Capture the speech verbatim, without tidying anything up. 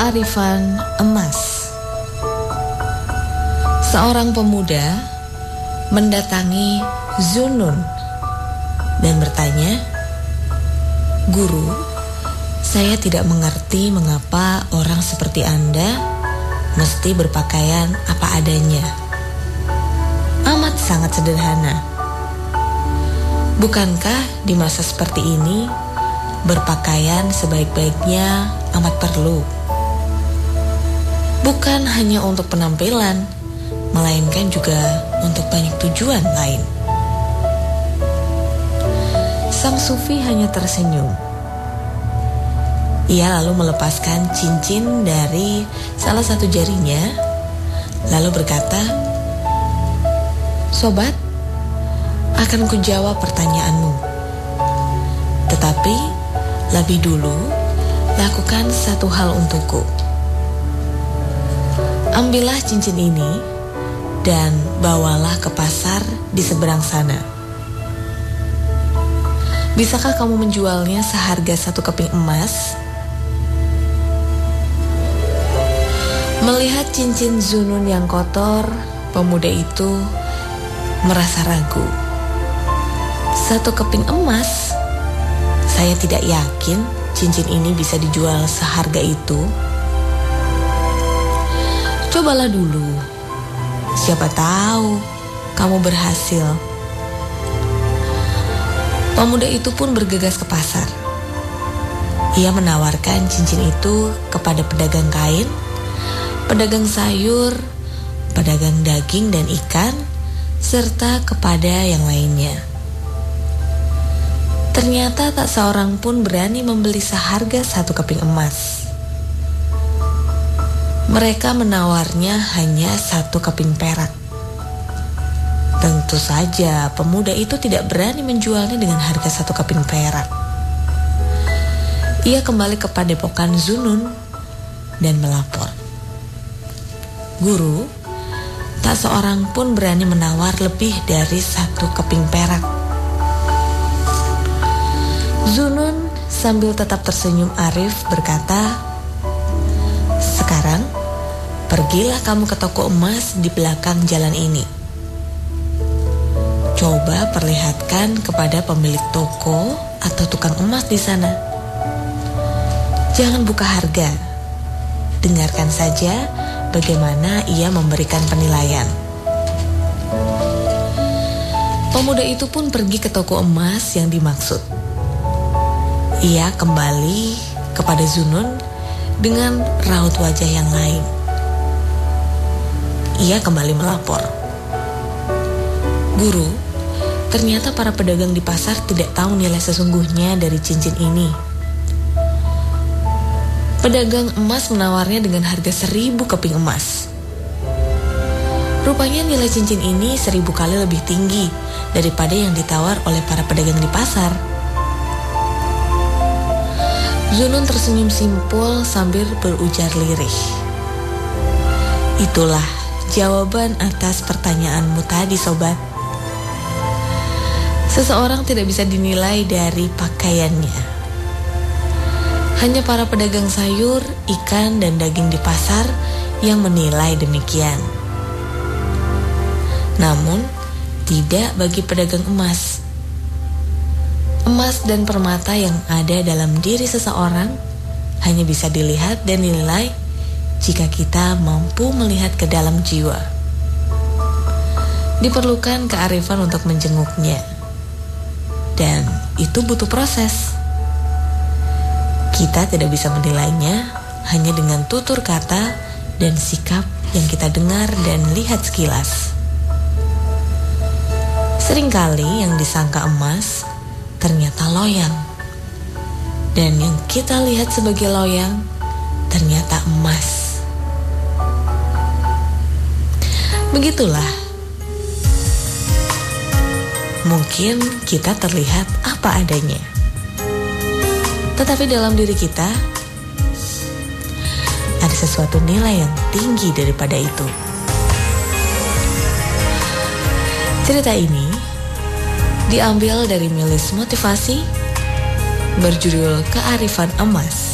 Kearifan emas. Seorang pemuda mendatangi Zunun dan bertanya, "Guru, saya tidak mengerti mengapa orang seperti Anda mesti berpakaian apa adanya. Amat sangat sederhana. Bukankah di masa seperti ini berpakaian sebaik-baiknya amat perlu? Bukan hanya untuk penampilan, melainkan juga untuk banyak tujuan lain." Sang sufi hanya tersenyum. Ia lalu melepaskan cincin dari salah satu jarinya, lalu berkata, "Sobat, akan kujawab pertanyaanmu. Tetapi lebih dulu, lakukan satu hal untukku. Ambillah cincin ini dan bawalah ke pasar di seberang sana. Bisakah kamu menjualnya seharga satu keping emas?" Melihat cincin Zunun yang kotor, pemuda itu merasa ragu. Satu keping emas? Saya tidak yakin cincin ini bisa dijual seharga itu. Cobalah dulu. Siapa tahu kamu berhasil. Pemuda itu pun bergegas ke pasar. Ia menawarkan cincin itu kepada pedagang kain, pedagang sayur, pedagang daging dan ikan, serta kepada yang lainnya. Ternyata tak seorang pun berani membeli seharga satu keping emas. Mereka menawarnya hanya satu keping perak. Tentu saja pemuda itu tidak berani menjualnya dengan harga satu keping perak. Ia kembali ke padepokan Zunun dan melapor, "Guru, tak seorang pun berani menawar lebih dari satu keping perak." Zunun sambil tetap tersenyum arif berkata, "Sekarang pergilah kamu ke toko emas di belakang jalan ini. Coba perlihatkan kepada pemilik toko atau tukang emas di sana. Jangan buka harga. Dengarkan saja bagaimana ia memberikan penilaian." Pemuda itu pun pergi ke toko emas yang dimaksud. Ia kembali kepada Zunun dengan raut wajah yang lain. Ia kembali melapor, "Guru, ternyata para pedagang di pasar tidak tahu nilai sesungguhnya dari cincin ini. Pedagang emas menawarnya dengan harga seribu keping emas. Rupanya nilai cincin ini seribu kali lebih tinggi daripada yang ditawar oleh para pedagang di pasar." Zunun tersenyum simpul sambil berujar lirih, "Itulah jawaban atas pertanyaanmu tadi, sobat. Seseorang tidak bisa dinilai dari pakaiannya. Hanya para pedagang sayur, ikan, dan daging di pasar yang menilai demikian. Namun, tidak bagi pedagang emas. Emas dan permata yang ada dalam diri seseorang hanya bisa dilihat dan dinilai jika kita mampu melihat ke dalam jiwa. Diperlukan kearifan untuk menjenguknya. Dan itu butuh proses. Kita tidak bisa menilainya hanya dengan tutur kata dan sikap yang kita dengar dan lihat sekilas. Seringkali yang disangka emas ternyata loyang. Dan yang kita lihat sebagai loyang ternyata emas. Begitulah. Mungkin kita terlihat apa adanya. Tetapi dalam diri kita ada sesuatu nilai yang tinggi daripada itu. Cerita ini diambil dari milis motivasi berjudul Kearifan Emas.